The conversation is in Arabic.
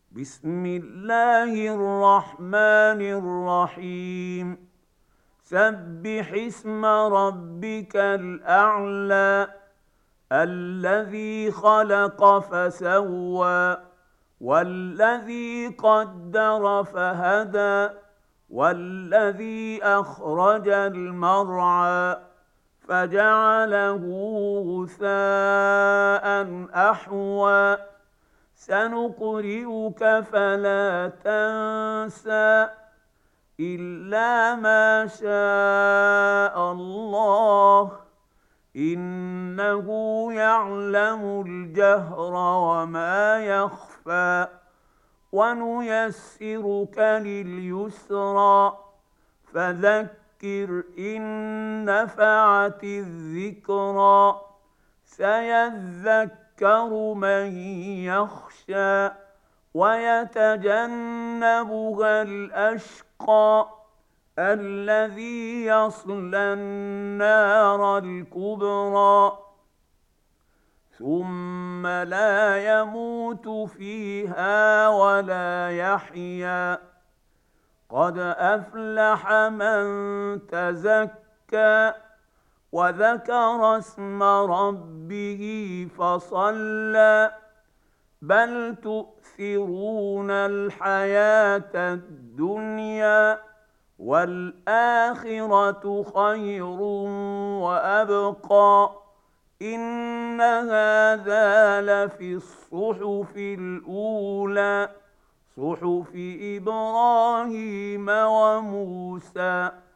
بسم الله الرحمن الرحيم. سبح اسم ربك الأعلى الذي خلق فسوى والذي قدر فهدى والذي أخرج المرعى فجعله غثاء أحوى سنقرئك فلا تنسى إلا ما شاء الله إنه يعلم الجهر وما يخفى ونيسرك لليسرى فذكر إن نفعت الذكرى سيذكر من يخشى ويتجنبها الأشقى الذي يصلى النار الكبرى ثم لا يموت فيها ولا يحيا قد أفلح من تزكى وذكر اسم ربه فصلى بل تؤثرون الحياة الدنيا والآخرة خير وأبقى إن هذا لفي الصحف الأولى صحف إبراهيم وموسى.